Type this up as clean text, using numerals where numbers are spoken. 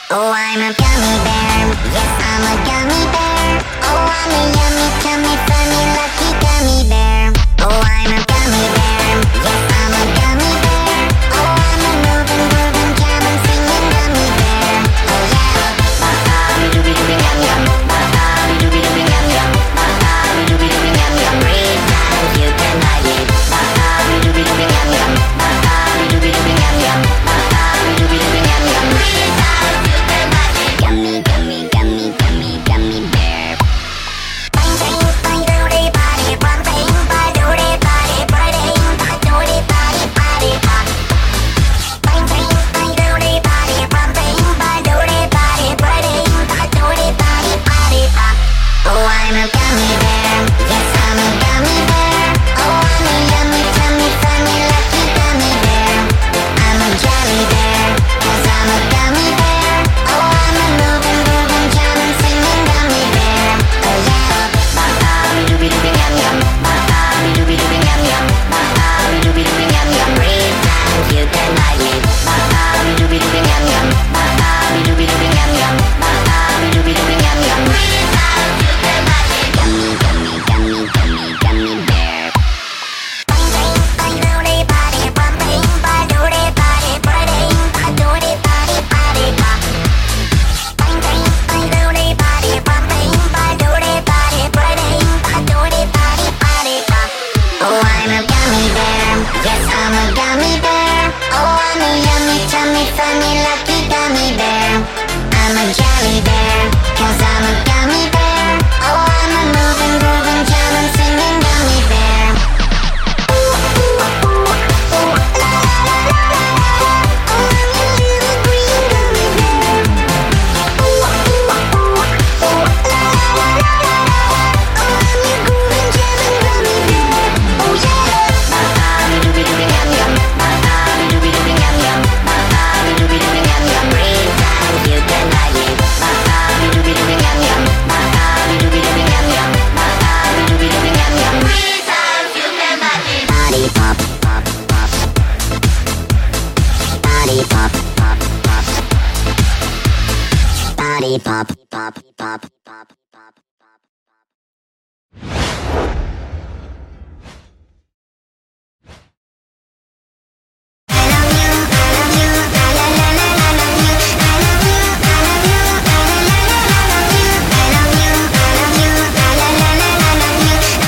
Oh, I'm a gummy bear. Yes, I'm a gummy bear. Oh, I'm a yummy, tummy, funny, lucky gummy bear. Oh, I'm a gummy bear. Yes, I'm a gummy bear. Oh, I'm a moving, grooving, jamming, singing gummy bear. Oh yeah. Dooby dooby yum yum. Dooby dooby yum yum. Dooby dooby yum yum. Breathe times you can buy it. Dooby dooby yum yum. Dooby dooby yum yum. Dooby dooby yum yum. Breathe times you can buy it. Gummy, gummy, gummy, gummy, gummy bear. Bang bang bang doody body, bang bang bang doody body, bang bang doody body, body bang. Bang bang bang doody body, bang bang bang doody body, bang bang doody body, body bang. Oh, I'm a gummy bear. Yes, I'm a gummy bear. Oh, I'm a yummy, tummy, funny, lucky gummy bear. I'm a jelly bear, 'cause I'm a gummy bear. Oh, I'm a moving, grooving, jamming, singing gummy bear. Oh yeah. Dooby dooby yum yum. Dooby dooby yum yum. Dooby dooby yum yum. Breathe times you can buy it. Dooby dooby yum yum. Dooby dooby yum yum. Dooby dooby yum yum. Breathe times you can buy it. Gummy, gummy, gummy, gummy, gummy bear. Bang bang bang doody body, bang bang bang doody body, bang bang doody body, body bang. Bang bang bang doody body, bang bang bang doody body, bang bang doody body, body bang. Oh, I'm a gummy bear. Yes, I'm a gummy bear. Oh, I'm a yummy, tummy, funny, lucky gummy bear. I'm a jelly bear, 'cause I'm a gummy bear. Oh, I'm a moving, grooving, jamming, singing gummy bear. Ooh, ooh, ooh, ooh, la la la la la la. Oh, I'm your little green gummy bear. Ooh, ooh, ooh, ooh, la la la la la la. Oh, I'm your grooving, jamming gummy bear. Oh yeah. Dooby dooby yum yum. Dooby dooby yum yum. Dooby dooby yum yum. Breathe times you can buy it. Dooby dooby yum yum. Dooby dooby yum yum. Dooby dooby yum yum. Breathe times you can buy it. Body pop, pop, pop. Body pop, pop, pop. Body pop, pop, pop, pop.